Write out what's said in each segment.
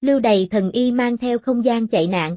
Lưu Đày thần y mang theo không gian chạy nạn.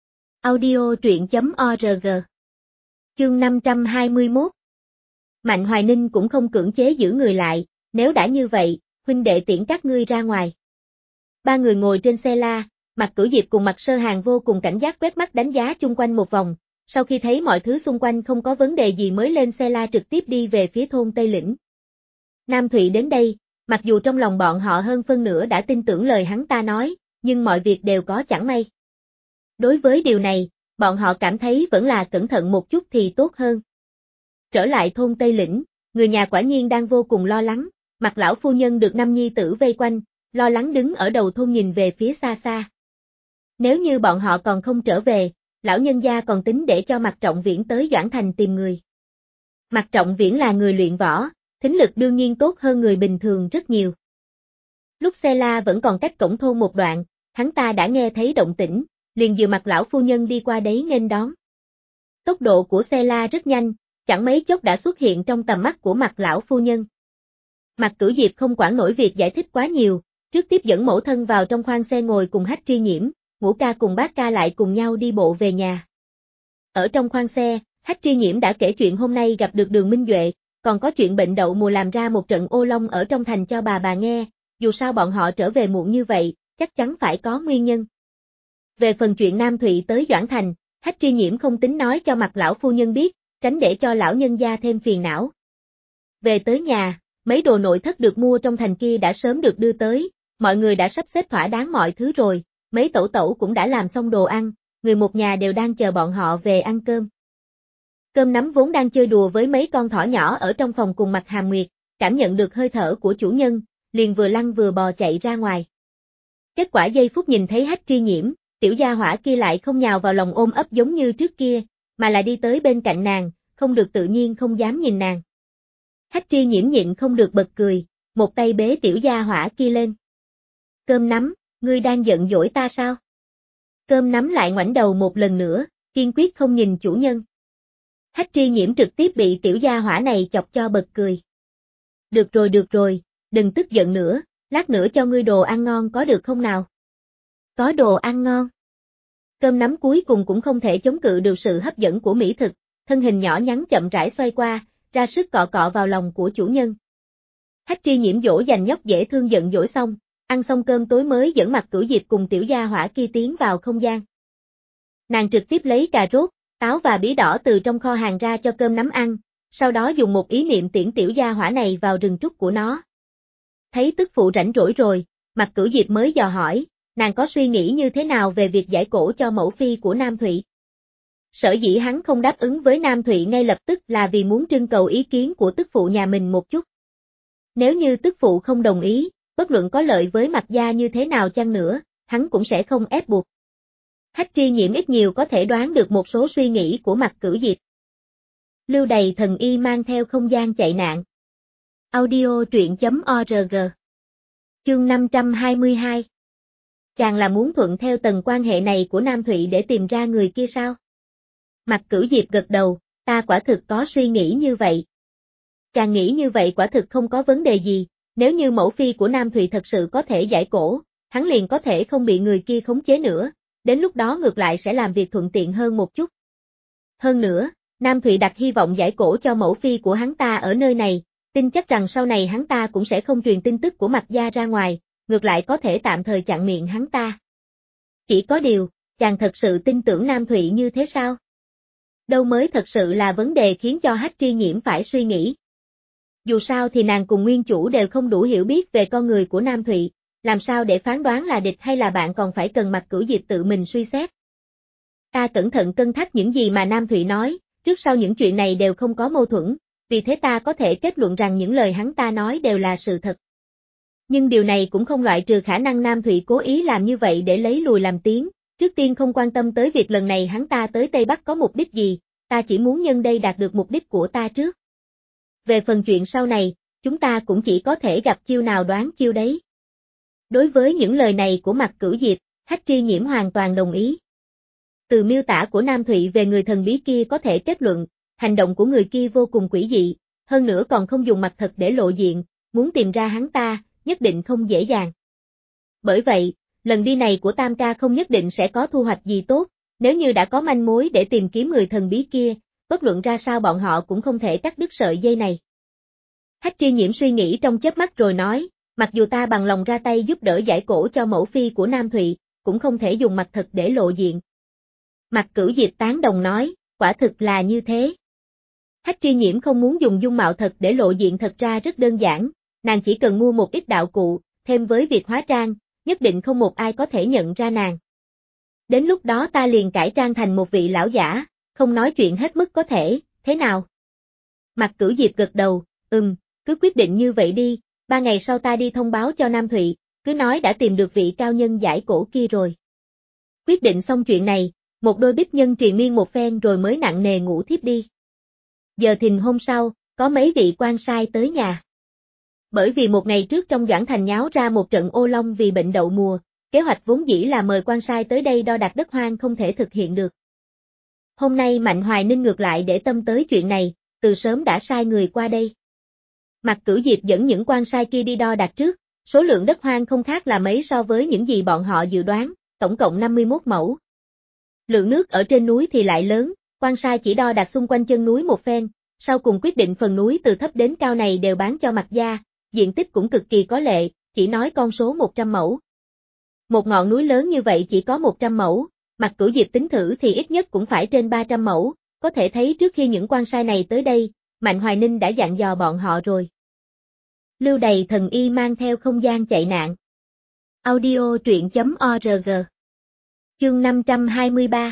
Audio truyện.org. Chương 521. Mạnh Hoài Ninh cũng không cưỡng chế giữ người lại, nếu đã như vậy, huynh đệ tiễn các ngươi ra ngoài. Ba người ngồi trên xe la, Mạc Cửu Diệp cùng Mạc Sơ Hàn vô cùng cảnh giác quét mắt đánh giá chung quanh một vòng, sau khi thấy mọi thứ xung quanh không có vấn đề gì mới lên xe la trực tiếp đi về phía thôn Tây Lĩnh. Nam Thụy đến đây, mặc dù trong lòng bọn họ hơn phân nửa đã tin tưởng lời hắn ta nói, nhưng mọi việc đều có chẳng may. Đối với điều này, bọn họ cảm thấy vẫn là cẩn thận một chút thì tốt hơn. Trở lại thôn Tây Lĩnh, người nhà quả nhiên đang vô cùng lo lắng, Mạc lão phu nhân được năm nhi tử vây quanh, lo lắng đứng ở đầu thôn nhìn về phía xa xa. Nếu như bọn họ còn không trở về, lão nhân gia còn tính để cho Mạc Trọng Viễn tới Doãn Thành tìm người. Mạc Trọng Viễn là người luyện võ, thính lực đương nhiên tốt hơn người bình thường rất nhiều. Lúc xe la vẫn còn cách cổng thôn một đoạn, hắn ta đã nghe thấy động tĩnh, liền dìu Mạc lão phu nhân đi qua đấy nghênh đón. Tốc độ của xe la rất nhanh, chẳng mấy chốc đã xuất hiện trong tầm mắt của Mạc lão phu nhân. Mạc Cửu Diệp không quản nổi việc giải thích quá nhiều, trước tiếp dẫn mẫu thân vào trong khoang xe ngồi cùng Hách Tri Nhiễm, Ngũ ca cùng Bác ca lại cùng nhau đi bộ về nhà. Ở trong khoang xe, Hách Tri Nhiễm đã kể chuyện hôm nay gặp được Đường Minh Duệ, còn có chuyện bệnh đậu mùa làm ra một trận ô long ở trong thành cho bà nghe, dù sao bọn họ trở về muộn như vậy, chắc chắn phải có nguyên nhân. Về phần chuyện Nam Thụy tới Doãn Thành, Hách Tri Nhiễm không tính nói cho Mạc lão phu nhân biết, tránh để cho lão nhân gia thêm phiền não. Về tới nhà, mấy đồ nội thất được mua trong thành kia đã sớm được đưa tới, mọi người đã sắp xếp thỏa đáng mọi thứ rồi, mấy tẩu tẩu cũng đã làm xong đồ ăn, người một nhà đều đang chờ bọn họ về ăn cơm. Cơm nắm vốn đang chơi đùa với mấy con thỏ nhỏ ở trong phòng cùng Mạc Hàm Nguyệt, cảm nhận được hơi thở của chủ nhân, liền vừa lăn vừa bò chạy ra ngoài. Kết quả giây phút nhìn thấy Hách Tri Nhiễm, tiểu gia hỏa kia lại không nhào vào lòng ôm ấp giống như trước kia, mà là đi tới bên cạnh nàng, không được tự nhiên không dám nhìn nàng. Hách Tri Nhiễm nhịn không được bật cười, một tay bế tiểu gia hỏa kia lên. Cơm nắm, ngươi đang giận dỗi ta sao? Cơm nắm lại ngoảnh đầu một lần nữa, kiên quyết không nhìn chủ nhân. Hách Tri Nhiễm trực tiếp bị tiểu gia hỏa này chọc cho bật cười. Được rồi, đừng tức giận nữa, lát nữa cho ngươi đồ ăn ngon có được không nào? Có đồ ăn ngon. Cơm nắm cuối cùng cũng không thể chống cự được sự hấp dẫn của mỹ thực, thân hình nhỏ nhắn chậm rãi xoay qua, ra sức cọ cọ vào lòng của chủ nhân. Hách Tri Nhiễm dỗ dành nhóc dễ thương giận dỗi xong, ăn xong cơm tối mới dẫn Mạc Cửu Diệp cùng tiểu gia hỏa kia tiến vào không gian. Nàng trực tiếp lấy cà rốt, táo và bí đỏ từ trong kho hàng ra cho cơm nắm ăn, sau đó dùng một ý niệm tiễn tiểu gia hỏa này vào rừng trúc của nó. Thấy tức phụ rảnh rỗi rồi, Mạc Cửu Diệp mới dò hỏi, nàng có suy nghĩ như thế nào về việc giải cổ cho mẫu phi của Nam Thụy. Sở dĩ hắn không đáp ứng với Nam Thụy ngay lập tức là vì muốn trưng cầu ý kiến của tức phụ nhà mình một chút. Nếu như tức phụ không đồng ý, bất luận có lợi với Mạc gia như thế nào chăng nữa, hắn cũng sẽ không ép buộc. Hách Tri Nhiễm ít nhiều có thể đoán được một số suy nghĩ của Mạc Cửu Diệp. Lưu Đày thần y mang theo không gian chạy nạn. Audio truyện.org. Chương 522. Chàng là muốn thuận theo tầng quan hệ này của Nam Thụy để tìm ra người kia sao? Mạc Cửu Diệp gật đầu, ta quả thực có suy nghĩ như vậy. Chàng nghĩ như vậy quả thực không có vấn đề gì, nếu như mẫu phi của Nam Thụy thật sự có thể giải cổ, hắn liền có thể không bị người kia khống chế nữa, đến lúc đó ngược lại sẽ làm việc thuận tiện hơn một chút. Hơn nữa, Nam Thụy đặt hy vọng giải cổ cho mẫu phi của hắn ta ở nơi này, tin chắc rằng sau này hắn ta cũng sẽ không truyền tin tức của Mạc gia ra ngoài, ngược lại có thể tạm thời chặn miệng hắn ta. Chỉ có điều, chàng thật sự tin tưởng Nam Thụy như thế sao? Đâu mới thật sự là vấn đề khiến cho Hách Tri Nhiễm phải suy nghĩ. Dù sao thì nàng cùng nguyên chủ đều không đủ hiểu biết về con người của Nam Thụy, làm sao để phán đoán là địch hay là bạn còn phải cần Mạc Cửu Diệp tự mình suy xét. Ta cẩn thận cân nhắc những gì mà Nam Thụy nói, trước sau những chuyện này đều không có mâu thuẫn, vì thế ta có thể kết luận rằng những lời hắn ta nói đều là sự thật. Nhưng điều này cũng không loại trừ khả năng Nam Thụy cố ý làm như vậy để lấy lùi làm tiến, trước tiên không quan tâm tới việc lần này hắn ta tới Tây Bắc có mục đích gì, ta chỉ muốn nhân đây đạt được mục đích của ta trước. Về phần chuyện sau này, chúng ta cũng chỉ có thể gặp chiêu nào đoán chiêu đấy. Đối với những lời này của Mạc Cửu Diệp, Hách Tri Nhiễm hoàn toàn đồng ý. Từ miêu tả của Nam Thụy về người thần bí kia có thể kết luận, hành động của người kia vô cùng quỷ dị, hơn nữa còn không dùng mặt thật để lộ diện, muốn tìm ra hắn ta, nhất định không dễ dàng. Bởi vậy, lần đi này của Tam ca không nhất định sẽ có thu hoạch gì tốt, nếu như đã có manh mối để tìm kiếm người thần bí kia, bất luận ra sao bọn họ cũng không thể cắt đứt sợi dây này. Hách Tri Nhiễm suy nghĩ trong chớp mắt rồi nói, mặc dù ta bằng lòng ra tay giúp đỡ giải cổ cho mẫu phi của Nam Thụy, cũng không thể dùng mặt thật để lộ diện. Mạc Cửu Diệp tán đồng nói, quả thực là như thế. Hách Tri Nhiễm không muốn dùng dung mạo thật để lộ diện, thật ra rất đơn giản, nàng chỉ cần mua một ít đạo cụ, thêm với việc hóa trang, nhất định không một ai có thể nhận ra nàng. Đến lúc đó ta liền cải trang thành một vị lão giả, không nói chuyện hết mức có thể, thế nào? Mạc Cửu Diệp gật đầu, cứ quyết định như vậy đi, 3 ngày sau ta đi thông báo cho Nam Thụy, cứ nói đã tìm được vị cao nhân giải cổ kia rồi. Quyết định xong chuyện này, một đôi bích nhân triền miên một phen rồi mới nặng nề ngủ thiếp đi. Giờ thìn hôm sau, có mấy vị quan sai tới nhà. Bởi vì một ngày trước trong Doãn Thành nháo ra một trận ô long vì bệnh đậu mùa, kế hoạch vốn dĩ là mời quan sai tới đây đo đạc đất hoang không thể thực hiện được. Hôm nay Mạnh Hoài Ninh ngược lại để tâm tới chuyện này, từ sớm đã sai người qua đây. Mạc Cửu Diệp dẫn những quan sai kia đi đo đạc trước, số lượng đất hoang không khác là mấy so với những gì bọn họ dự đoán, tổng cộng 51 mẫu. Lượng nước ở trên núi thì lại lớn, quan sai chỉ đo đạc xung quanh chân núi một phen, sau cùng quyết định phần núi từ thấp đến cao này đều bán cho Mạc gia, diện tích cũng cực kỳ có lệ, chỉ nói con số 100 mẫu. Một ngọn núi lớn như vậy chỉ có 100 mẫu, Mạc Cửu Diệp tính thử thì ít nhất cũng phải trên 300 mẫu, có thể thấy trước khi những quan sai này tới đây, Mạnh Hoài Ninh đã dặn dò bọn họ rồi. Lưu Đầy Thần Y mang theo không gian chạy nạn. Audio truyện.org. Chương 523.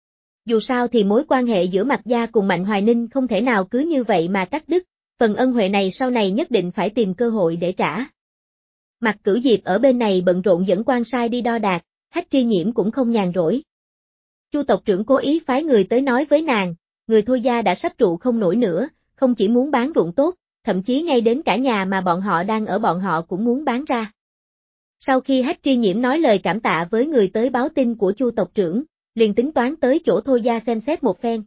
Dù sao thì mối quan hệ giữa Mạc gia cùng Mạnh Hoài Ninh không thể nào cứ như vậy mà cắt đứt, phần ân huệ này sau này nhất định phải tìm cơ hội để trả. Mạc Cửu Diệp ở bên này bận rộn dẫn quan sai đi đo đạc, Hách Tri Nhiễm cũng không nhàn rỗi. Chu tộc trưởng cố ý phái người tới nói với nàng, người Thôi gia đã sắp trụ không nổi nữa, không chỉ muốn bán ruộng tốt, thậm chí ngay đến cả nhà mà bọn họ đang ở bọn họ cũng muốn bán ra. Sau khi Hách Tri Nhiễm nói lời cảm tạ với người tới báo tin của Chu tộc trưởng, liền tính toán tới chỗ Thôi gia xem xét một phen.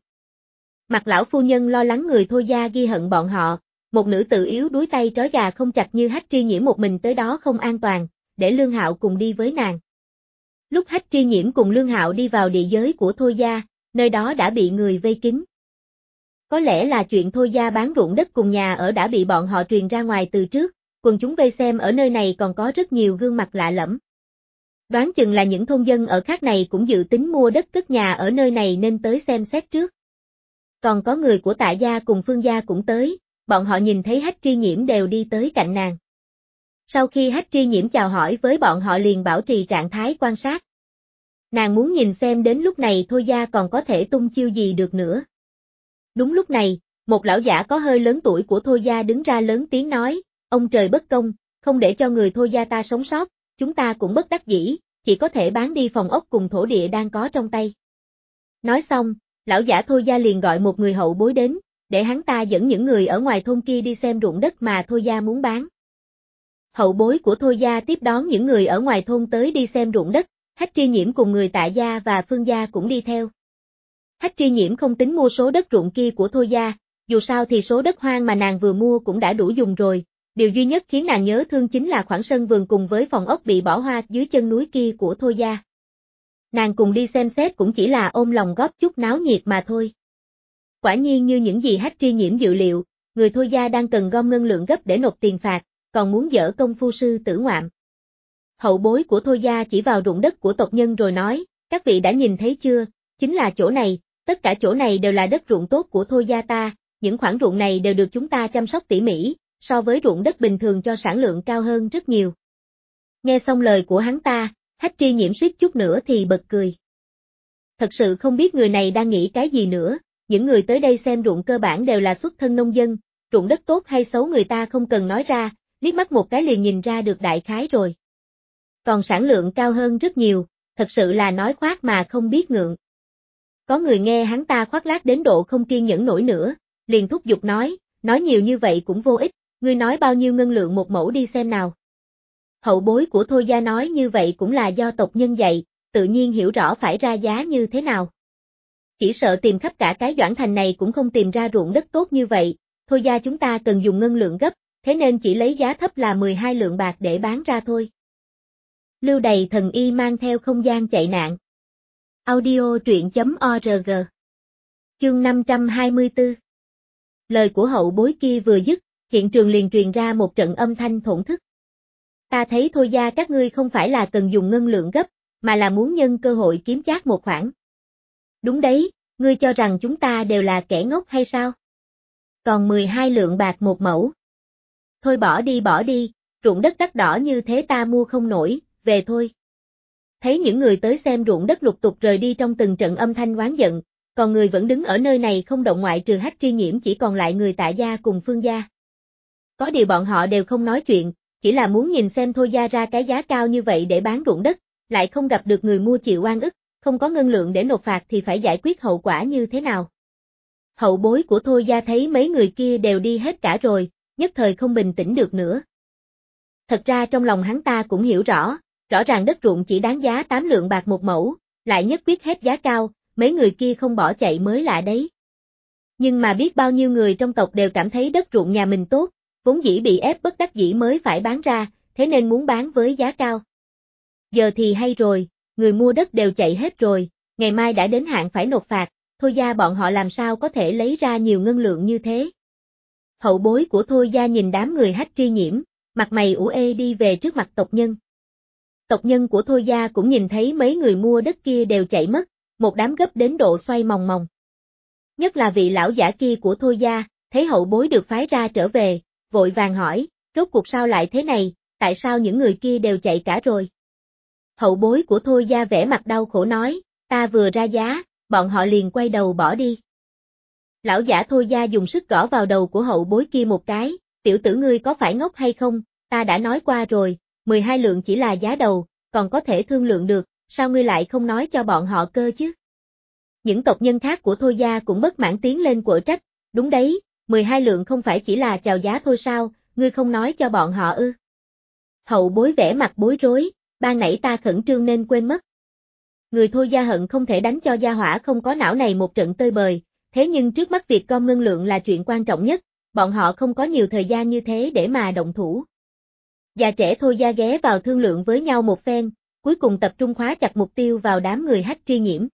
Mạc lão phu nhân lo lắng người Thôi gia ghi hận bọn họ, một nữ tự yếu đuối tay trói gà không chặt như Hách Tri Nhiễm một mình tới đó không an toàn, để Lương Hạo cùng đi với nàng. Lúc Hách Tri Nhiễm cùng Lương Hạo đi vào địa giới của Thôi gia, nơi đó đã bị người vây kín. Có lẽ là chuyện Thôi gia bán ruộng đất cùng nhà ở đã bị bọn họ truyền ra ngoài từ trước, quần chúng vây xem ở nơi này còn có rất nhiều gương mặt lạ lẫm. Đoán chừng là những thôn dân ở khác này cũng dự tính mua đất cất nhà ở nơi này nên tới xem xét trước. Còn có người của Tạ gia cùng Phương gia cũng tới, bọn họ nhìn thấy Hách Tri Nhiễm đều đi tới cạnh nàng. Sau khi Hách Tri Nhiễm chào hỏi với bọn họ liền bảo trì trạng thái quan sát. Nàng muốn nhìn xem đến lúc này Thôi gia còn có thể tung chiêu gì được nữa. Đúng lúc này, một lão giả có hơi lớn tuổi của Thôi gia đứng ra lớn tiếng nói, ông trời bất công, không để cho người Thôi gia ta sống sót, chúng ta cũng bất đắc dĩ, chỉ có thể bán đi phòng ốc cùng thổ địa đang có trong tay. Nói xong, lão giả Thôi gia liền gọi một người hậu bối đến, để hắn ta dẫn những người ở ngoài thôn kia đi xem ruộng đất mà Thôi gia muốn bán. Hậu bối của Thôi gia tiếp đón những người ở ngoài thôn tới đi xem ruộng đất, Hách Tri Nhiễm cùng người Tạ gia và Phương gia cũng đi theo. Hách Tri Nhiễm không tính mua số đất ruộng kia của Thôi gia, dù sao thì số đất hoang mà nàng vừa mua cũng đã đủ dùng rồi, điều duy nhất khiến nàng nhớ thương chính là khoảng sân vườn cùng với phòng ốc bị bỏ hoang dưới chân núi kia của Thôi gia. Nàng cùng đi xem xét cũng chỉ là ôm lòng góp chút náo nhiệt mà thôi. Quả nhiên như những gì Hách Tri Nhiễm dự liệu, người Thôi gia đang cần gom ngân lượng gấp để nộp tiền phạt, còn muốn dở công phu sư tử ngoạm. Hậu bối của Thôi gia chỉ vào ruộng đất của tộc nhân rồi nói, các vị đã nhìn thấy chưa, chính là chỗ này, tất cả chỗ này đều là đất ruộng tốt của Thôi gia ta, những khoản ruộng này đều được chúng ta chăm sóc tỉ mỉ, so với ruộng đất bình thường cho sản lượng cao hơn rất nhiều. Nghe xong lời của hắn ta, Hách Tri Nhiễm suýt chút nữa thì bật cười. Thật sự không biết người này đang nghĩ cái gì nữa, những người tới đây xem ruộng cơ bản đều là xuất thân nông dân, ruộng đất tốt hay xấu người ta không cần nói ra, liếc mắt một cái liền nhìn ra được đại khái rồi. Còn sản lượng cao hơn rất nhiều, thật sự là nói khoác mà không biết ngượng. Có người nghe hắn ta khoác lác đến độ không kiên nhẫn nổi nữa, liền thúc giục nói nhiều như vậy cũng vô ích, ngươi nói bao nhiêu ngân lượng một mẫu đi xem nào. Hậu bối của Thôi gia nói như vậy cũng là do tộc nhân dạy, tự nhiên hiểu rõ phải ra giá như thế nào. Chỉ sợ tìm khắp cả cái Doãn Thành này cũng không tìm ra ruộng đất tốt như vậy, Thôi gia chúng ta cần dùng ngân lượng gấp, thế nên chỉ lấy giá thấp là 12 lượng bạc để bán ra thôi. Lưu đày thần y mang theo không gian chạy nạn. Audio truyện.org. Chương 524. Lời của hậu bối kia vừa dứt, hiện trường liền truyền ra một trận âm thanh thổn thức. Ta thấy thôi gia các ngươi không phải là cần dùng ngân lượng gấp, mà là muốn nhân cơ hội kiếm chác một khoản. Đúng đấy, ngươi cho rằng chúng ta đều là kẻ ngốc hay sao? Còn 12 lượng bạc một mẫu. Thôi bỏ đi, ruộng đất đắt đỏ như thế ta mua không nổi, về thôi. Thấy những người tới xem ruộng đất lục tục rời đi trong từng trận âm thanh oán giận, còn người vẫn đứng ở nơi này không động ngoại trừ Hách Tri Nhiễm chỉ còn lại người Tạ gia cùng Phương gia. Có điều bọn họ đều không nói chuyện, chỉ là muốn nhìn xem Thôi gia ra cái giá cao như vậy để bán ruộng đất, lại không gặp được người mua chịu oan ức, không có ngân lượng để nộp phạt thì phải giải quyết hậu quả như thế nào. Hậu bối của Thôi gia thấy mấy người kia đều đi hết cả rồi, nhất thời không bình tĩnh được nữa. Thật ra trong lòng hắn ta cũng hiểu rõ ràng đất ruộng chỉ đáng giá 8 lượng bạc một mẫu, lại nhất quyết hết giá cao, mấy người kia không bỏ chạy mới lạ đấy. Nhưng mà biết bao nhiêu người trong tộc đều cảm thấy đất ruộng nhà mình tốt, vốn dĩ bị ép bất đắc dĩ mới phải bán ra, thế nên muốn bán với giá cao. Giờ thì hay rồi, người mua đất đều chạy hết rồi, ngày mai đã đến hạn phải nộp phạt, Thôi gia bọn họ làm sao có thể lấy ra nhiều ngân lượng như thế. Hậu bối của Thôi gia nhìn đám người Hách Tri Nhiễm, mặt mày ủ ê đi về trước mặt tộc nhân. Tộc nhân của Thôi gia cũng nhìn thấy mấy người mua đất kia đều chạy mất, một đám gấp đến độ xoay mòng mòng. Nhất là vị lão giả kia của Thôi gia, thấy hậu bối được phái ra trở về, vội vàng hỏi, rốt cuộc sao lại thế này, tại sao những người kia đều chạy cả rồi? Hậu bối của Thôi gia vẻ mặt đau khổ nói, ta vừa ra giá, bọn họ liền quay đầu bỏ đi. Lão giả Thôi gia dùng sức gõ vào đầu của hậu bối kia một cái, tiểu tử ngươi có phải ngốc hay không, ta đã nói qua rồi, 12 lượng chỉ là giá đầu, còn có thể thương lượng được, sao ngươi lại không nói cho bọn họ cơ chứ? Những tộc nhân khác của Thôi gia cũng bất mãn tiến lên quở trách, đúng đấy, 12 lượng không phải chỉ là chào giá thôi sao, ngươi không nói cho bọn họ ư? Hậu bối vẻ mặt bối rối, ban nãy ta khẩn trương nên quên mất. Người Thôi gia hận không thể đánh cho gia hỏa không có não này một trận tơi bời, thế nhưng trước mắt việc gom ngân lượng là chuyện quan trọng nhất, bọn họ không có nhiều thời gian như thế để mà động thủ. Già trẻ Thôi gia ghé vào thương lượng với nhau một phen, cuối cùng tập trung khóa chặt mục tiêu vào đám người Hách Tri Nhiễm.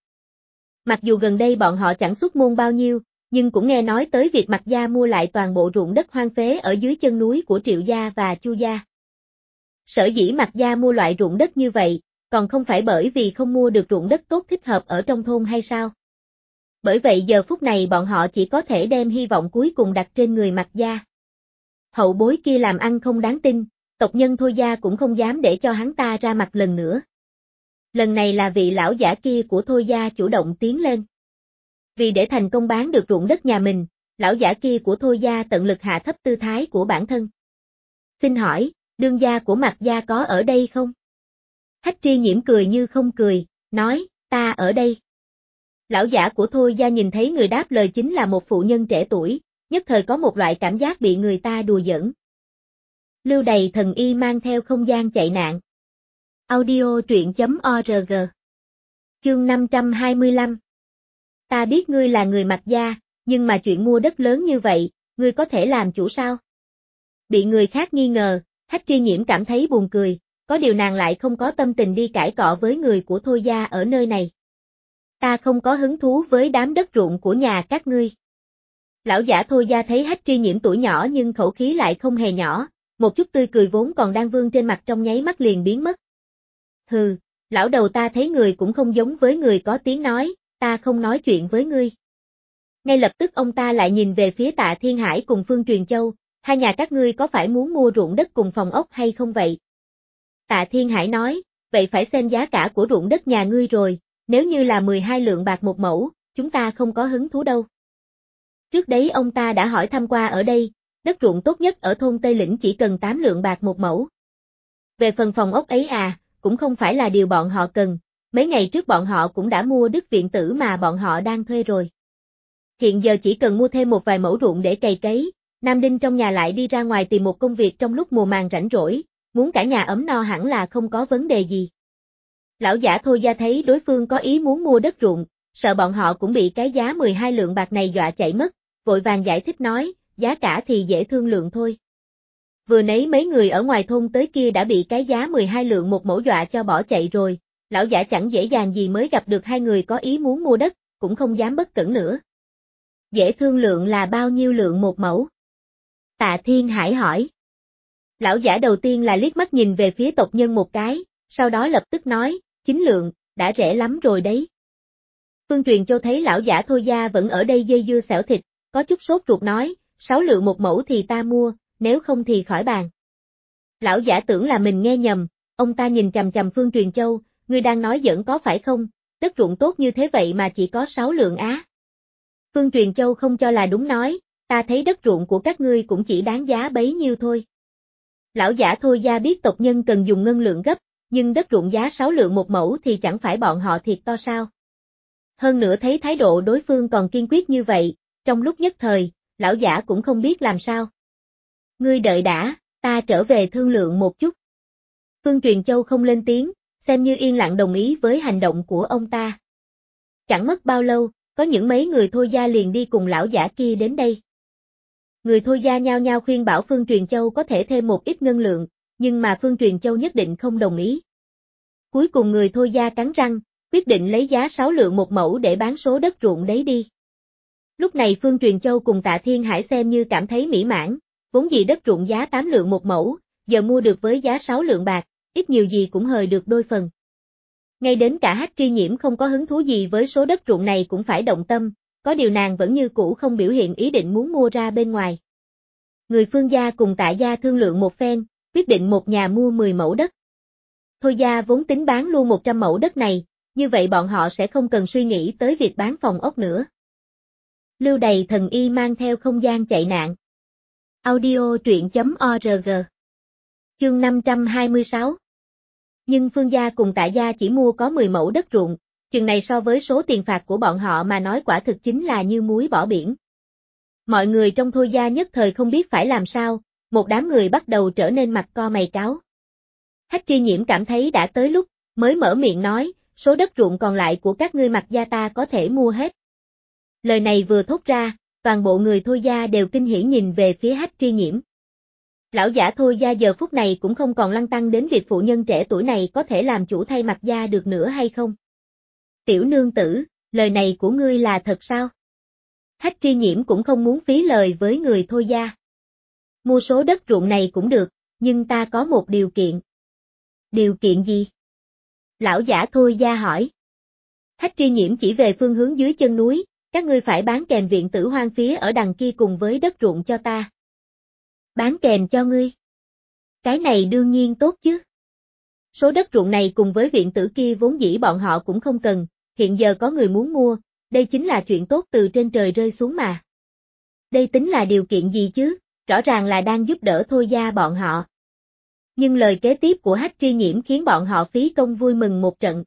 Mặc dù gần đây bọn họ chẳng xuất môn bao nhiêu, nhưng cũng nghe nói tới việc Mạc gia mua lại toàn bộ ruộng đất hoang phế ở dưới chân núi của Triệu gia và Chu gia. Sở dĩ Mạc gia mua loại ruộng đất như vậy, còn không phải bởi vì không mua được ruộng đất tốt thích hợp ở trong thôn hay sao? Bởi vậy giờ phút này bọn họ chỉ có thể đem hy vọng cuối cùng đặt trên người Mạc gia. Hậu bối kia làm ăn không đáng tin, tộc nhân Thôi gia cũng không dám để cho hắn ta ra mặt lần nữa. Lần này là vị lão giả kia của Thôi gia chủ động tiến lên. Vì để thành công bán được ruộng đất nhà mình, lão giả kia của Thôi gia tận lực hạ thấp tư thái của bản thân. Xin hỏi, đương gia của Mạc gia có ở đây không? Hách Tri Nhiễm cười như không cười, nói, ta ở đây. Lão giả của Thôi gia nhìn thấy người đáp lời chính là một phụ nhân trẻ tuổi, nhất thời có một loại cảm giác bị người ta đùa giỡn. Lưu đày thần y mang theo không gian chạy nạn. Audio truyện.org. Chương 525. Ta biết ngươi là người Mạc gia, nhưng mà chuyện mua đất lớn như vậy, ngươi có thể làm chủ sao? Bị người khác nghi ngờ, Hách Tri Nhiễm cảm thấy buồn cười, có điều nàng lại không có tâm tình đi cãi cọ với người của Thôi gia ở nơi này. Ta không có hứng thú với đám đất ruộng của nhà các ngươi. Lão giả Thôi gia thấy Hách Tri Nhiễm tuổi nhỏ nhưng khẩu khí lại không hề nhỏ, một chút tươi cười vốn còn đang vương trên mặt trong nháy mắt liền biến mất. Hừ, lão đầu ta thấy người cũng không giống với người có tiếng nói, ta không nói chuyện với ngươi. Ngay lập tức ông ta lại nhìn về phía Tạ Thiên Hải cùng Phương Truyền Châu, hai nhà các ngươi có phải muốn mua ruộng đất cùng phòng ốc hay không vậy? Tạ Thiên Hải nói, vậy phải xem giá cả của ruộng đất nhà ngươi rồi, nếu như là 12 lượng bạc một mẫu, chúng ta không có hứng thú đâu. Trước đấy ông ta đã hỏi thăm qua ở đây, đất ruộng tốt nhất ở thôn Tây Lĩnh chỉ cần 8 lượng bạc một mẫu. Về phần phòng ốc ấy cũng không phải là điều bọn họ cần, mấy ngày trước bọn họ cũng đã mua đất viện tử mà bọn họ đang thuê rồi. Hiện giờ chỉ cần mua thêm một vài mẫu ruộng để cày cấy, Nam Đinh trong nhà lại đi ra ngoài tìm một công việc trong lúc mùa màng rảnh rỗi, muốn cả nhà ấm no hẳn là không có vấn đề gì. Lão giả Thôi gia thấy đối phương có ý muốn mua đất ruộng, sợ bọn họ cũng bị cái giá 12 lượng bạc này dọa chạy mất, vội vàng giải thích nói, giá cả thì dễ thương lượng thôi. Vừa nấy mấy người ở ngoài thôn tới kia đã bị cái giá 12 lượng một mẫu dọa cho bỏ chạy rồi, lão giả chẳng dễ dàng gì mới gặp được hai người có ý muốn mua đất, cũng không dám bất cẩn nữa. Dễ thương lượng là bao nhiêu lượng một mẫu? Tạ Thiên Hải hỏi. Lão giả đầu tiên là liếc mắt nhìn về phía tộc nhân một cái, sau đó lập tức nói, 9 lượng, đã rẻ lắm rồi đấy. Phương Truyền Châu thấy lão giả Thôi Gia vẫn ở đây dây dưa xẻo thịt, có chút sốt ruột nói, 6 lượng một mẫu thì ta mua, nếu không thì khỏi bàn. Lão giả tưởng là mình nghe nhầm, ông ta nhìn chằm chằm Phương Truyền Châu, ngươi đang nói giỡn có phải không, đất ruộng tốt như thế vậy mà chỉ có 6 lượng á. Phương Truyền Châu không cho là đúng nói, ta thấy đất ruộng của các ngươi cũng chỉ đáng giá bấy nhiêu thôi. Lão giả Thôi Gia biết tộc nhân cần dùng ngân lượng gấp, nhưng đất ruộng giá 6 lượng một mẫu thì chẳng phải bọn họ thiệt to sao. Hơn nữa thấy thái độ đối phương còn kiên quyết như vậy, trong lúc nhất thời, lão giả cũng không biết làm sao. Ngươi đợi đã, ta trở về thương lượng một chút. Phương Truyền Châu không lên tiếng, xem như yên lặng đồng ý với hành động của ông ta. Chẳng mất bao lâu, có những mấy người Thôi Gia liền đi cùng lão giả kia đến đây. Người Thôi Gia nhao nhao khuyên bảo Phương Truyền Châu có thể thêm một ít ngân lượng, nhưng mà Phương Truyền Châu nhất định không đồng ý. Cuối cùng người Thôi Gia cắn răng, quyết định lấy giá 6 lượng một mẫu để bán số đất ruộng đấy đi. Lúc này Phương Truyền Châu cùng Tạ Thiên Hải xem như cảm thấy mỹ mãn, vốn dĩ đất ruộng giá 8 lượng một mẫu, giờ mua được với giá 6 lượng bạc, ít nhiều gì cũng hời được đôi phần. Ngay đến cả Hách Tri Nhiễm không có hứng thú gì với số đất ruộng này cũng phải động tâm, có điều nàng vẫn như cũ không biểu hiện ý định muốn mua ra bên ngoài. Người Phương gia cùng Tạ gia thương lượng một phen, quyết định một nhà mua 10 mẫu đất. Thôi gia vốn tính bán luôn 100 mẫu đất này, như vậy bọn họ sẽ không cần suy nghĩ tới việc bán phòng ốc nữa. Lưu Đầy Thần Y mang theo không gian chạy nạn. Audio truyện.org. Chương 526. Nhưng Phương gia cùng Tạ gia chỉ mua có 10 mẫu đất ruộng, chừng này so với số tiền phạt của bọn họ mà nói quả thực chính là như muối bỏ biển. Mọi người trong Thôi gia nhất thời không biết phải làm sao, một đám người bắt đầu trở nên mặt co mày cáu. Hách Tri Nhiễm cảm thấy đã tới lúc, mới mở miệng nói, số đất ruộng còn lại của các ngươi Mạc gia ta có thể mua hết. Lời này vừa thốt ra, toàn bộ người Thôi gia đều kinh hỉ nhìn về phía Hách Tri Nhiễm. Lão giả Thôi gia giờ phút này cũng không còn lăn tăn đến việc phụ nhân trẻ tuổi này có thể làm chủ thay Mạc gia được nữa hay không. Tiểu nương tử, lời này của ngươi là thật sao? Hách Tri Nhiễm cũng không muốn phí lời với người Thôi gia. Mua số đất ruộng này cũng được, nhưng ta có một điều kiện. Điều kiện gì? Lão giả Thôi gia hỏi. Hách Tri Nhiễm chỉ về phương hướng dưới chân núi, các ngươi phải bán kèm viện tử hoang phía ở đằng kia cùng với đất ruộng cho ta. Bán kèm cho ngươi. Cái này đương nhiên tốt chứ. Số đất ruộng này cùng với viện tử kia vốn dĩ bọn họ cũng không cần, hiện giờ có người muốn mua, đây chính là chuyện tốt từ trên trời rơi xuống mà. Đây tính là điều kiện gì chứ, rõ ràng là đang giúp đỡ Thôi gia bọn họ. Nhưng lời kế tiếp của Hách Tri Nhiễm khiến bọn họ phí công vui mừng một trận.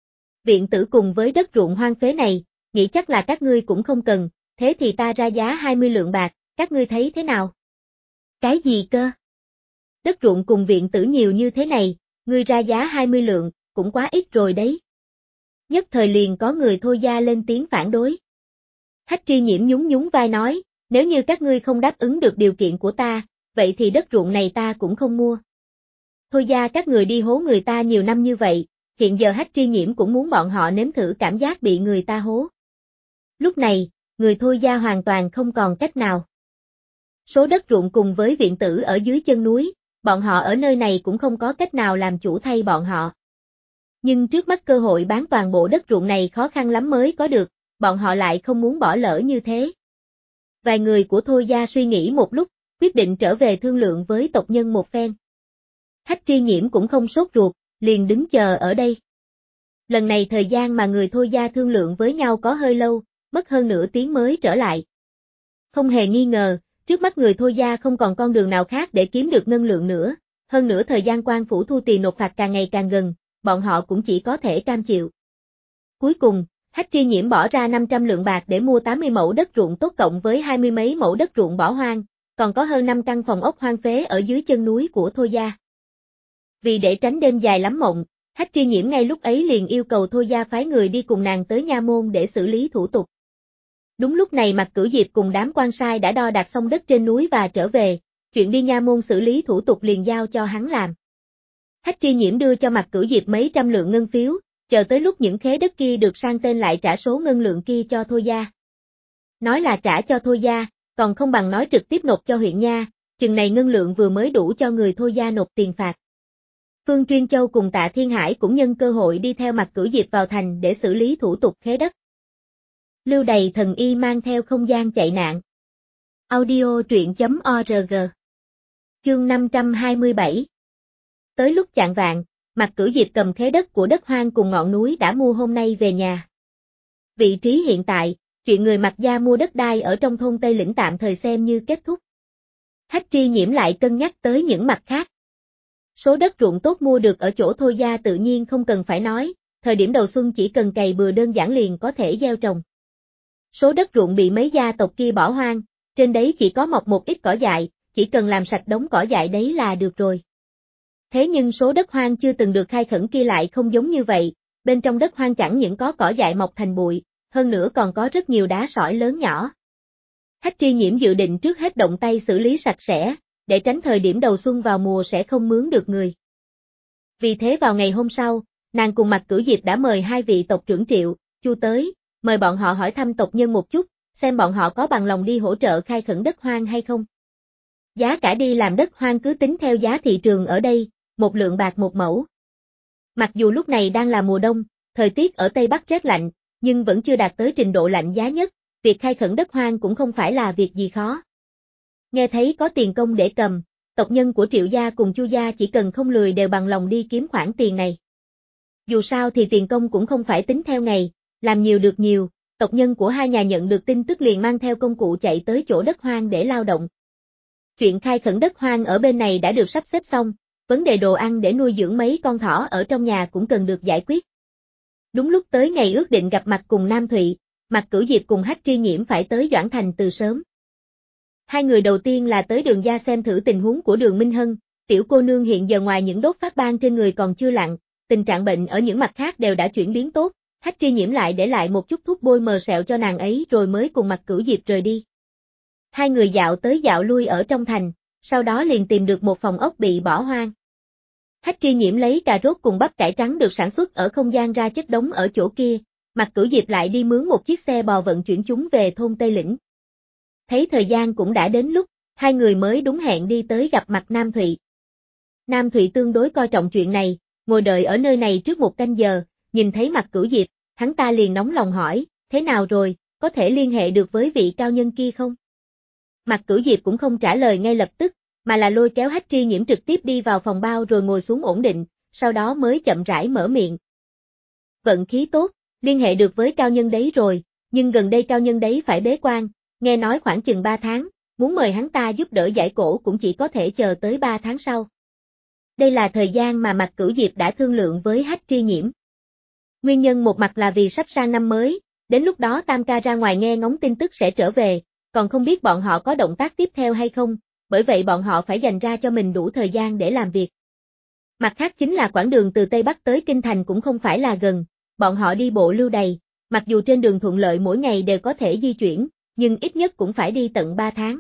Viện tử cùng với đất ruộng hoang phế này, nghĩ chắc là các ngươi cũng không cần, thế thì ta ra giá 20 lượng bạc, các ngươi thấy thế nào? Cái gì cơ? Đất ruộng cùng viện tử nhiều như thế này, ngươi ra giá 20 lượng, cũng quá ít rồi đấy. Nhất thời liền có người Thôi gia lên tiếng phản đối. Hách Tri Nhiễm nhún nhún vai nói, nếu như các ngươi không đáp ứng được điều kiện của ta, vậy thì đất ruộng này ta cũng không mua. Thôi gia các người đi hố người ta nhiều năm như vậy, hiện giờ Hách Tri Nhiễm cũng muốn bọn họ nếm thử cảm giác bị người ta hố. Lúc này, người Thôi gia hoàn toàn không còn cách nào. Số đất ruộng cùng với viện tử ở dưới chân núi, bọn họ ở nơi này cũng không có cách nào làm chủ thay bọn họ. Nhưng trước mắt cơ hội bán toàn bộ đất ruộng này khó khăn lắm mới có được, bọn họ lại không muốn bỏ lỡ như thế. Vài người của Thôi gia suy nghĩ một lúc, quyết định trở về thương lượng với tộc nhân một phen. Hách Tri Nhiễm cũng không sốt ruột, liền đứng chờ ở đây. Lần này thời gian mà người Thôi gia thương lượng với nhau có hơi lâu, mất hơn nửa tiếng mới trở lại. Không hề nghi ngờ, trước mắt người Thôi gia không còn con đường nào khác để kiếm được ngân lượng nữa, hơn nữa thời gian quan phủ thu tiền nộp phạt càng ngày càng gần, bọn họ cũng chỉ có thể cam chịu. Cuối cùng, Hách Tri Nhiễm bỏ ra 500 lượng bạc để mua 80 mẫu đất ruộng tốt cộng với 20 mấy mẫu đất ruộng bỏ hoang, còn có hơn 5 căn phòng ốc hoang phế ở dưới chân núi của Thôi gia. Vì để tránh đêm dài lắm mộng, Hách Tri Nhiễm ngay lúc ấy liền yêu cầu Thôi gia phái người đi cùng nàng tới nha môn để xử lý thủ tục. Đúng lúc này Mạc Cửu Diệp cùng đám quan sai đã đo đạc xong đất trên núi và trở về, chuyện đi nha môn xử lý thủ tục liền giao cho hắn làm. Hách Tri Nhiễm đưa cho Mạc Cửu Diệp mấy trăm lượng ngân phiếu, chờ tới lúc những khế đất kia được sang tên lại trả số ngân lượng kia cho Thôi gia. Nói là trả cho Thôi gia, còn không bằng nói trực tiếp nộp cho huyện nha, chừng này ngân lượng vừa mới đủ cho người Thôi gia nộp tiền phạt. Phương Chuyên Châu cùng Tạ Thiên Hải cũng nhân cơ hội đi theo Mạc Cửu Diệp vào thành để xử lý thủ tục khế đất. Lưu Đày thần y mang theo không gian chạy nạn. Audio truyện.org. Chương 527. Tới lúc chạng vạng, Mạc Cửu Diệp cầm khế đất của đất hoang cùng ngọn núi đã mua hôm nay về nhà. Vị trí hiện tại, chuyện người Mạc gia mua đất đai ở trong thôn Tây Lĩnh tạm thời xem như kết thúc. Hách Tri Nhiễm lại cân nhắc tới những mặt khác. Số đất ruộng tốt mua được ở chỗ Thôi gia tự nhiên không cần phải nói, thời điểm đầu xuân chỉ cần cày bừa đơn giản liền có thể gieo trồng. Số đất ruộng bị mấy gia tộc kia bỏ hoang, trên đấy chỉ có mọc một ít cỏ dại, chỉ cần làm sạch đống cỏ dại đấy là được rồi. Thế nhưng số đất hoang chưa từng được khai khẩn kia lại không giống như vậy, bên trong đất hoang chẳng những có cỏ dại mọc thành bụi, hơn nữa còn có rất nhiều đá sỏi lớn nhỏ. Hách Tri Nhiễm dự định trước hết động tay xử lý sạch sẽ, để tránh thời điểm đầu xuân vào mùa sẽ không mướn được người. Vì thế vào ngày hôm sau, nàng cùng Mạc Cửu Diệp đã mời hai vị tộc trưởng Triệu, Chu tới, mời bọn họ hỏi thăm tộc nhân một chút, xem bọn họ có bằng lòng đi hỗ trợ khai khẩn đất hoang hay không. Giá cả đi làm đất hoang cứ tính theo giá thị trường ở đây, 1 lượng bạc 1 mẫu. Mặc dù lúc này đang là mùa đông, thời tiết ở Tây Bắc rét lạnh, nhưng vẫn chưa đạt tới trình độ lạnh giá nhất, việc khai khẩn đất hoang cũng không phải là việc gì khó. Nghe thấy có tiền công để cầm, tộc nhân của Triệu gia cùng Chu gia chỉ cần không lười đều bằng lòng đi kiếm khoản tiền này. Dù sao thì tiền công cũng không phải tính theo ngày, làm nhiều được nhiều, tộc nhân của hai nhà nhận được tin tức liền mang theo công cụ chạy tới chỗ đất hoang để lao động. Chuyện khai khẩn đất hoang ở bên này đã được sắp xếp xong, vấn đề đồ ăn để nuôi dưỡng mấy con thỏ ở trong nhà cũng cần được giải quyết. Đúng lúc tới ngày ước định gặp mặt cùng Nam Thụy, Mạc Cửu Diệp cùng Hách Tri Nhiễm phải tới Doãn Thành từ sớm. Hai người đầu tiên là tới Đường gia xem thử tình huống của Đường Minh Hân, tiểu cô nương hiện giờ ngoài những đốt phát ban trên người còn chưa lặng, tình trạng bệnh ở những mặt khác đều đã chuyển biến tốt, Hách Tri Nhiễm lại để lại một chút thuốc bôi mờ sẹo cho nàng ấy rồi mới cùng Mạc Cửu Diệp rời đi. Hai người dạo tới dạo lui ở trong thành, sau đó liền tìm được một phòng ốc bị bỏ hoang. Hách Tri Nhiễm lấy cà rốt cùng bắp cải trắng được sản xuất ở không gian ra chất đống ở chỗ kia, Mạc Cửu Diệp lại đi mướn một chiếc xe bò vận chuyển chúng về thôn Tây Lĩnh. Thấy thời gian cũng đã đến lúc, hai người mới đúng hẹn đi tới gặp mặt Nam Thụy. Nam Thụy tương đối coi trọng chuyện này, ngồi đợi ở nơi này trước 1 canh giờ, nhìn thấy Mạc Cửu Diệp, hắn ta liền nóng lòng hỏi, thế nào rồi, có thể liên hệ được với vị cao nhân kia không? Mạc Cửu Diệp cũng không trả lời ngay lập tức, mà là lôi kéo Hách Tri Nhiễm trực tiếp đi vào phòng bao rồi ngồi xuống ổn định, sau đó mới chậm rãi mở miệng. Vận khí tốt, liên hệ được với cao nhân đấy rồi, nhưng gần đây cao nhân đấy phải bế quan, nghe nói khoảng chừng 3 tháng, muốn mời hắn ta giúp đỡ giải cổ cũng chỉ có thể chờ tới 3 tháng sau. Đây là thời gian mà Mạc Cửu Diệp đã thương lượng với Hách Tri Nhiễm. Nguyên nhân một mặt là vì sắp sang năm mới, đến lúc đó Tam ca ra ngoài nghe ngóng tin tức sẽ trở về, còn không biết bọn họ có động tác tiếp theo hay không, bởi vậy bọn họ phải dành ra cho mình đủ thời gian để làm việc. Mặt khác chính là quãng đường từ Tây Bắc tới Kinh Thành cũng không phải là gần, bọn họ đi bộ lưu đày, mặc dù trên đường thuận lợi mỗi ngày đều có thể di chuyển, nhưng ít nhất cũng phải đi tận 3 tháng.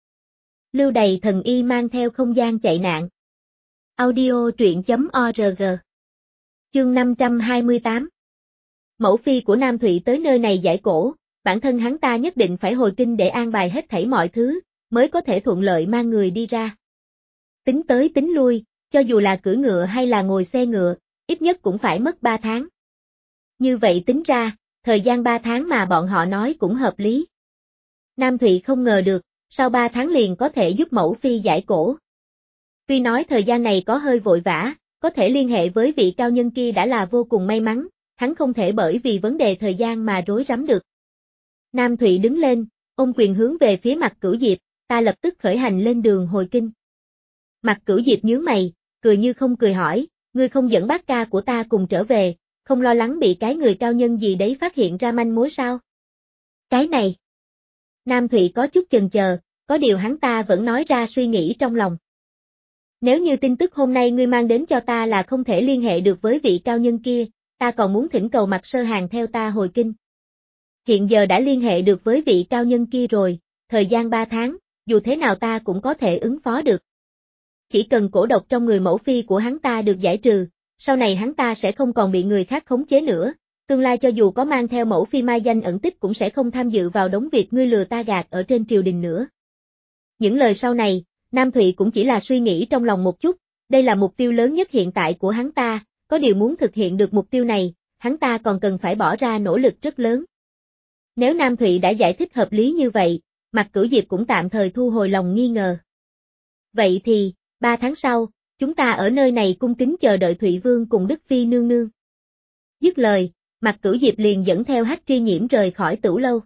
Lưu đày thần y mang theo không gian chạy nạn. Audio truyện.org. Chương 528. Mẫu phi của Nam Thụy tới nơi này giải cổ, bản thân hắn ta nhất định phải hồi kinh để an bài hết thảy mọi thứ, mới có thể thuận lợi mang người đi ra. Tính tới tính lui, cho dù là cưỡi ngựa hay là ngồi xe ngựa, ít nhất cũng phải mất 3 tháng. Như vậy tính ra, thời gian 3 tháng mà bọn họ nói cũng hợp lý. Nam Thụy không ngờ được, sau 3 tháng liền có thể giúp mẫu phi giải cổ. Tuy nói thời gian này có hơi vội vã, có thể liên hệ với vị cao nhân kia đã là vô cùng may mắn, hắn không thể bởi vì vấn đề thời gian mà rối rắm được. Nam Thụy đứng lên, ôm quyền hướng về phía Mạc Cửu Diệp, ta lập tức khởi hành lên đường hồi kinh. Mạc Cửu Diệp nhướng mày, cười như không cười hỏi, ngươi không dẫn bác ca của ta cùng trở về, không lo lắng bị cái người cao nhân gì đấy phát hiện ra manh mối sao? Cái này. Nam Thụy có chút chần chờ, có điều hắn ta vẫn nói ra suy nghĩ trong lòng. Nếu như tin tức hôm nay ngươi mang đến cho ta là không thể liên hệ được với vị cao nhân kia, ta còn muốn thỉnh cầu Mạc Sơ Hàng theo ta hồi kinh. Hiện giờ đã liên hệ được với vị cao nhân kia rồi, thời gian 3 tháng, dù thế nào ta cũng có thể ứng phó được. Chỉ cần cổ độc trong người mẫu phi của hắn ta được giải trừ, sau này hắn ta sẽ không còn bị người khác khống chế nữa, tương lai cho dù có mang theo mẫu phi mai danh ẩn tích cũng sẽ không tham dự vào đống việc ngươi lừa ta gạt ở trên triều đình nữa. Những lời sau này, Nam Thụy cũng chỉ là suy nghĩ trong lòng một chút, đây là mục tiêu lớn nhất hiện tại của hắn ta, có điều muốn thực hiện được mục tiêu này, hắn ta còn cần phải bỏ ra nỗ lực rất lớn. Nếu Nam Thụy đã giải thích hợp lý như vậy, Mạc Cửu Diệp cũng tạm thời thu hồi lòng nghi ngờ. Vậy thì, 3 tháng sau, chúng ta ở nơi này cung kính chờ đợi Thụy Vương cùng Đức Phi nương nương. Dứt lời, Mạc Cửu Diệp liền dẫn theo Hách Tri Nhiễm rời khỏi Tửu Lâu.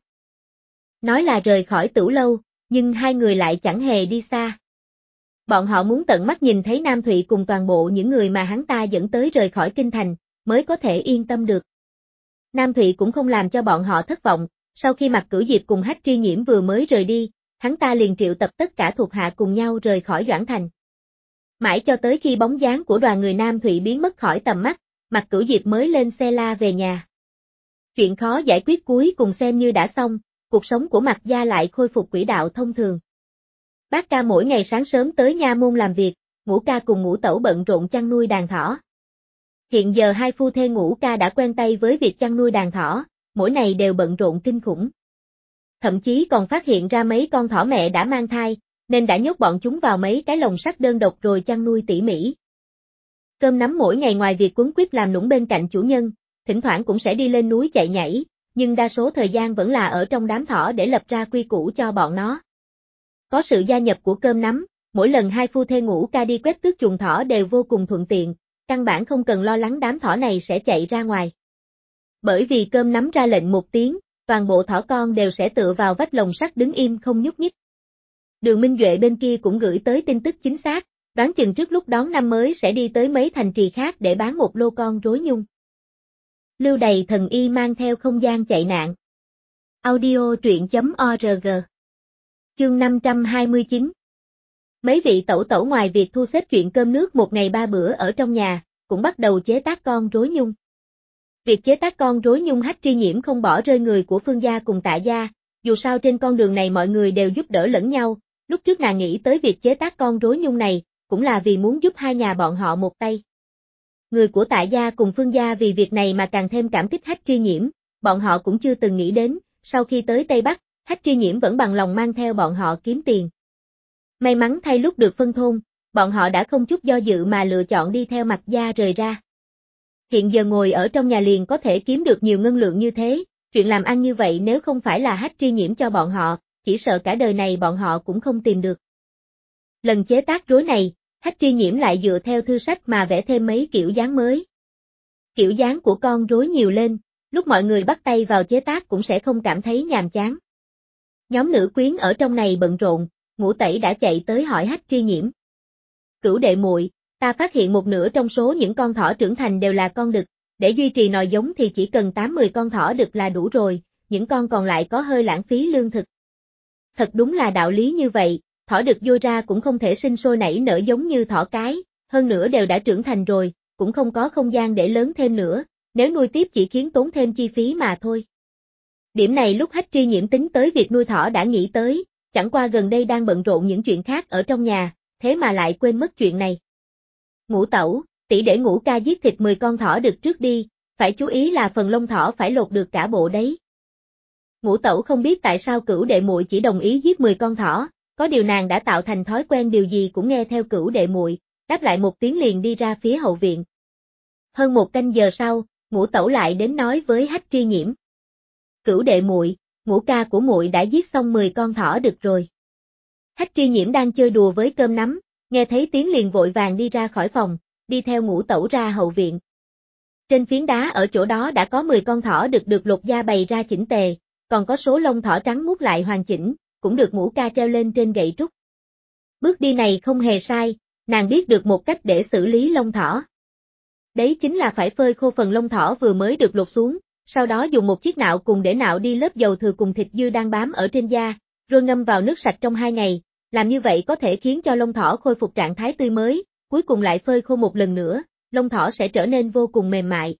Nói là rời khỏi Tửu Lâu, nhưng hai người lại chẳng hề đi xa. Bọn họ muốn tận mắt nhìn thấy Nam Thụy cùng toàn bộ những người mà hắn ta dẫn tới rời khỏi kinh thành, mới có thể yên tâm được. Nam Thụy cũng không làm cho bọn họ thất vọng, sau khi Mạc Cửu Diệp cùng Hách Tri Nhiễm vừa mới rời đi, hắn ta liền triệu tập tất cả thuộc hạ cùng nhau rời khỏi Doãn Thành. Mãi cho tới khi bóng dáng của đoàn người Nam Thụy biến mất khỏi tầm mắt, Mạc Cửu Diệp mới lên xe la về nhà. Chuyện khó giải quyết cuối cùng xem như đã xong, cuộc sống của Mạc gia lại khôi phục quỹ đạo thông thường. Bác ca mỗi ngày sáng sớm tới nha môn làm việc, Ngũ ca cùng Ngũ tẩu bận rộn chăn nuôi đàn thỏ. Hiện giờ hai phu thê Ngũ ca đã quen tay với việc chăn nuôi đàn thỏ, mỗi ngày đều bận rộn kinh khủng. Thậm chí còn phát hiện ra mấy con thỏ mẹ đã mang thai, nên đã nhốt bọn chúng vào mấy cái lồng sắt đơn độc rồi chăn nuôi tỉ mỉ. Cơm nắm mỗi ngày ngoài việc quấn quýt làm nũng bên cạnh chủ nhân, thỉnh thoảng cũng sẽ đi lên núi chạy nhảy, nhưng đa số thời gian vẫn là ở trong đám thỏ để lập ra quy củ cho bọn nó. Có sự gia nhập của cơm nắm, mỗi lần hai phu thê Ngũ ca đi quét tước chuồng thỏ đều vô cùng thuận tiện, căn bản không cần lo lắng đám thỏ này sẽ chạy ra ngoài. Bởi vì cơm nắm ra lệnh một tiếng, toàn bộ thỏ con đều sẽ tựa vào vách lồng sắt đứng im không nhúc nhích. Đường Minh Duệ bên kia cũng gửi tới tin tức chính xác, đoán chừng trước lúc đón năm mới sẽ đi tới mấy thành trì khác để bán một lô con rối nhung. Lưu Đầy Thần Y mang theo không gian chạy nạn. Audio truyện.org. Chương 529. Mấy vị tẩu tẩu ngoài việc thu xếp chuyện cơm nước một ngày 3 bữa ở trong nhà, cũng bắt đầu chế tác con rối nhung. Việc chế tác con rối nhung Hách Tri Nhiễm không bỏ rơi người của Phương gia cùng Tạ gia, dù sao trên con đường này mọi người đều giúp đỡ lẫn nhau, lúc trước nàng nghĩ tới việc chế tác con rối nhung này, cũng là vì muốn giúp hai nhà bọn họ một tay. Người của Tạ gia cùng Phương gia vì việc này mà càng thêm cảm kích Hách Tri Nhiễm, bọn họ cũng chưa từng nghĩ đến, sau khi tới Tây Bắc, Hách Tri Nhiễm vẫn bằng lòng mang theo bọn họ kiếm tiền. May mắn thay lúc được phân thôn, bọn họ đã không chút do dự mà lựa chọn đi theo Mạc gia rời ra. Hiện giờ ngồi ở trong nhà liền có thể kiếm được nhiều ngân lượng như thế, chuyện làm ăn như vậy nếu không phải là Hách Tri Nhiễm cho bọn họ, chỉ sợ cả đời này bọn họ cũng không tìm được. Lần chế tác rối này, Hách Tri Nhiễm lại dựa theo thư sách mà vẽ thêm mấy kiểu dáng mới. Kiểu dáng của con rối nhiều lên, lúc mọi người bắt tay vào chế tác cũng sẽ không cảm thấy nhàm chán. Nhóm nữ quyến ở trong này bận rộn, Ngũ Tẩy đã chạy tới hỏi Hách Tri Nhiễm. Cửu đệ muội, ta phát hiện một nửa trong số những con thỏ trưởng thành đều là con đực, để duy trì nòi giống thì chỉ cần 8-10 con thỏ đực là đủ rồi, những con còn lại có hơi lãng phí lương thực. Thật đúng là đạo lý như vậy, thỏ đực dôi ra cũng không thể sinh sôi nảy nở giống như thỏ cái, hơn nữa đều đã trưởng thành rồi, cũng không có không gian để lớn thêm nữa, nếu nuôi tiếp chỉ khiến tốn thêm chi phí mà thôi. Điểm này lúc Hách Tri Nhiễm tính tới việc nuôi thỏ đã nghĩ tới, chẳng qua gần đây đang bận rộn những chuyện khác ở trong nhà, thế mà lại quên mất chuyện này. Ngũ tẩu, tỷ để Ngũ ca giết thịt 10 con thỏ đực trước đi, phải chú ý là phần lông thỏ phải lột được cả bộ đấy. Ngũ tẩu không biết tại sao Cửu đệ muội chỉ đồng ý giết 10 con thỏ, có điều nàng đã tạo thành thói quen điều gì cũng nghe theo Cửu đệ muội, đáp lại một tiếng liền đi ra phía hậu viện. Hơn một canh giờ sau, Ngũ tẩu lại đến nói với Hách Tri Nhiễm. Cửu đệ muội, Ngũ ca của muội đã giết xong 10 con thỏ đực rồi. Hách Tri Nhiễm đang chơi đùa với cơm nắm, nghe thấy tiếng liền vội vàng đi ra khỏi phòng, đi theo Ngũ tẩu ra hậu viện. Trên phiến đá ở chỗ đó đã có 10 con thỏ đực được lột da bày ra chỉnh tề, còn có số lông thỏ trắng muốt lại hoàn chỉnh, cũng được Ngũ ca treo lên trên gậy trúc. Bước đi này không hề sai, nàng biết được một cách để xử lý lông thỏ. Đấy chính là phải phơi khô phần lông thỏ vừa mới được lột xuống, sau đó dùng một chiếc nạo cùng để nạo đi lớp dầu thừa cùng thịt dư đang bám ở trên da, rồi ngâm vào nước sạch trong 2 ngày, làm như vậy có thể khiến cho lông thỏ khôi phục trạng thái tươi mới, cuối cùng lại phơi khô một lần nữa, lông thỏ sẽ trở nên vô cùng mềm mại.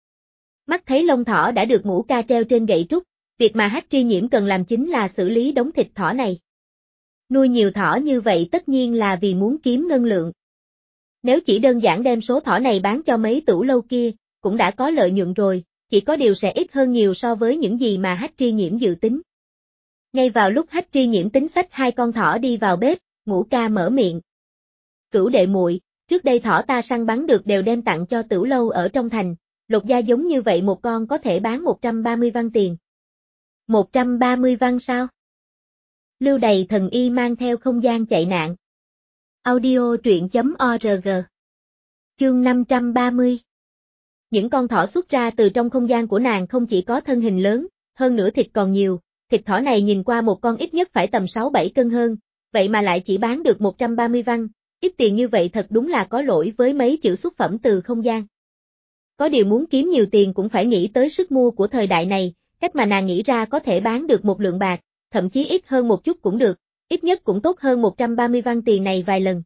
Mắt thấy lông thỏ đã được Ngũ ca treo trên gậy trúc, việc mà Hách Tri Nhiễm cần làm chính là xử lý đống thịt thỏ này. Nuôi nhiều thỏ như vậy tất nhiên là vì muốn kiếm ngân lượng. Nếu chỉ đơn giản đem số thỏ này bán cho mấy tửu lâu kia, cũng đã có lợi nhuận rồi, chỉ có điều sẽ ít hơn nhiều so với những gì mà Hách Tri Nhiễm dự tính. Ngay vào lúc Hách Tri Nhiễm tính xách hai con thỏ đi vào bếp, Ngũ Ca mở miệng. Cửu đệ muội, trước đây thỏ ta săn bắn được đều đem tặng cho tửu lâu ở trong thành, lột da giống như vậy một con có thể bán 130 văn tiền. 130 văn sao? Lưu Đầy Thần Y mang theo không gian chạy nạn. Audio truyện.org. Chương 530. Những con thỏ xuất ra từ trong không gian của nàng không chỉ có thân hình lớn, hơn nữa thịt còn nhiều, thịt thỏ này nhìn qua một con ít nhất phải tầm 6-7 cân hơn, vậy mà lại chỉ bán được 130 văn, ít tiền như vậy thật đúng là có lỗi với mấy chữ xuất phẩm từ không gian. Có điều muốn kiếm nhiều tiền cũng phải nghĩ tới sức mua của thời đại này, cách mà nàng nghĩ ra có thể bán được một lượng bạc, thậm chí ít hơn một chút cũng được, ít nhất cũng tốt hơn 130 văn tiền này vài lần.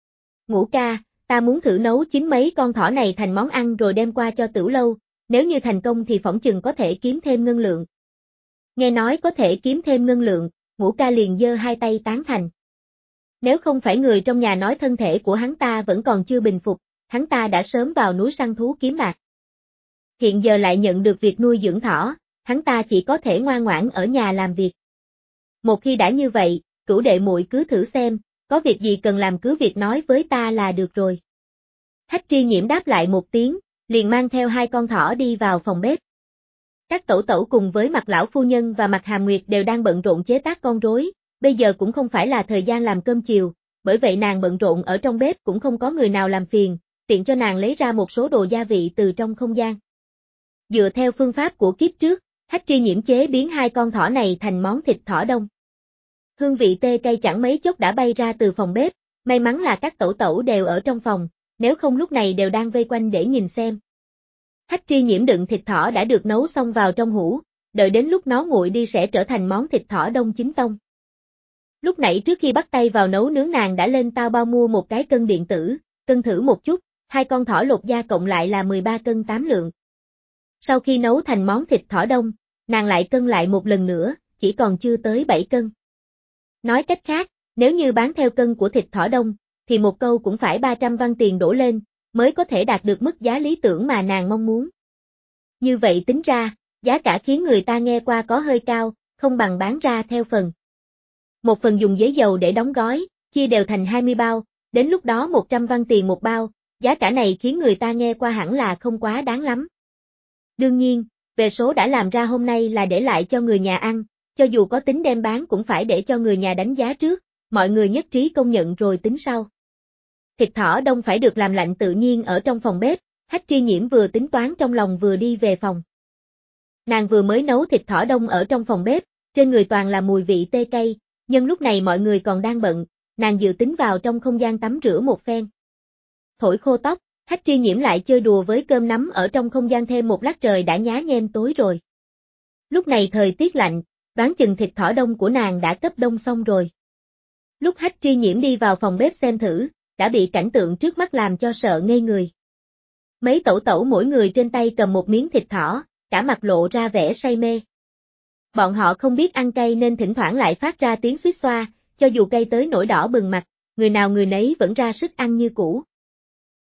Ngũ ca, ta muốn thử nấu chín mấy con thỏ này thành món ăn rồi đem qua cho tửu lâu, nếu như thành công thì phỏng chừng có thể kiếm thêm ngân lượng. Nghe nói có thể kiếm thêm ngân lượng, Ngũ ca liền giơ hai tay tán thành. Nếu không phải người trong nhà nói thân thể của hắn ta vẫn còn chưa bình phục, hắn ta đã sớm vào núi săn thú kiếm bạc. Hiện giờ lại nhận được việc nuôi dưỡng thỏ, hắn ta chỉ có thể ngoan ngoãn ở nhà làm việc. Một khi đã như vậy, Cửu đệ muội cứ thử xem, có việc gì cần làm cứ việc nói với ta là được rồi. Hách Tri Nhiễm đáp lại một tiếng, liền mang theo hai con thỏ đi vào phòng bếp. Các tẩu tẩu cùng với Mặt lão phu nhân và Mặt Hàm Nguyệt đều đang bận rộn chế tác con rối, bây giờ cũng không phải là thời gian làm cơm chiều, bởi vậy nàng bận rộn ở trong bếp cũng không có người nào làm phiền, tiện cho nàng lấy ra một số đồ gia vị từ trong không gian. Dựa theo phương pháp của kiếp trước, Hách Tri Nhiễm chế biến hai con thỏ này thành món thịt thỏ đông. Hương vị tê cay chẳng mấy chốc đã bay ra từ phòng bếp, may mắn là các tẩu tẩu đều ở trong phòng, nếu không lúc này đều đang vây quanh để nhìn xem. Hách Tri Nhiễm đựng thịt thỏ đã được nấu xong vào trong hũ, đợi đến lúc nó nguội đi sẽ trở thành món thịt thỏ đông chính tông. Lúc nãy trước khi bắt tay vào nấu nướng nàng đã lên tao bao mua một cái cân điện tử, cân thử một chút, hai con thỏ lột da cộng lại là 13 cân 8 lượng. Sau khi nấu thành món thịt thỏ đông, nàng lại cân lại một lần nữa, chỉ còn chưa tới 7 cân. Nói cách khác, nếu như bán theo cân của thịt thỏ đông, thì một câu cũng phải 300 văn tiền đổ lên, mới có thể đạt được mức giá lý tưởng mà nàng mong muốn. Như vậy tính ra, giá cả khiến người ta nghe qua có hơi cao, không bằng bán ra theo phần. Một phần dùng giấy dầu để đóng gói, chia đều thành 20 bao, đến lúc đó 100 văn tiền một bao, giá cả này khiến người ta nghe qua hẳn là không quá đáng lắm. Đương nhiên, về số đã làm ra hôm nay là để lại cho người nhà ăn, cho dù có tính đem bán cũng phải để cho người nhà đánh giá trước, mọi người nhất trí công nhận rồi tính sau. Thịt thỏ đông phải được làm lạnh tự nhiên ở trong phòng bếp, Hách Tri Nhiễm vừa tính toán trong lòng vừa đi về phòng. Nàng vừa mới nấu thịt thỏ đông ở trong phòng bếp, trên người toàn là mùi vị tê cay, nhưng lúc này mọi người còn đang bận, nàng dự tính vào trong không gian tắm rửa một phen. Thổi khô tóc, Hách Tri Nhiễm lại chơi đùa với cơm nắm ở trong không gian thêm một lát trời đã nhá nhem tối rồi. Lúc này thời tiết lạnh, đoán chừng thịt thỏ đông của nàng đã cấp đông xong rồi. Lúc Hách Tri Nhiễm đi vào phòng bếp xem thử, đã bị cảnh tượng trước mắt làm cho sợ ngây người. Mấy tẩu tẩu mỗi người trên tay cầm một miếng thịt thỏ, cả mặt lộ ra vẻ say mê. Bọn họ không biết ăn cay nên thỉnh thoảng lại phát ra tiếng xuýt xoa, cho dù cay tới nỗi đỏ bừng mặt, người nào người nấy vẫn ra sức ăn như cũ.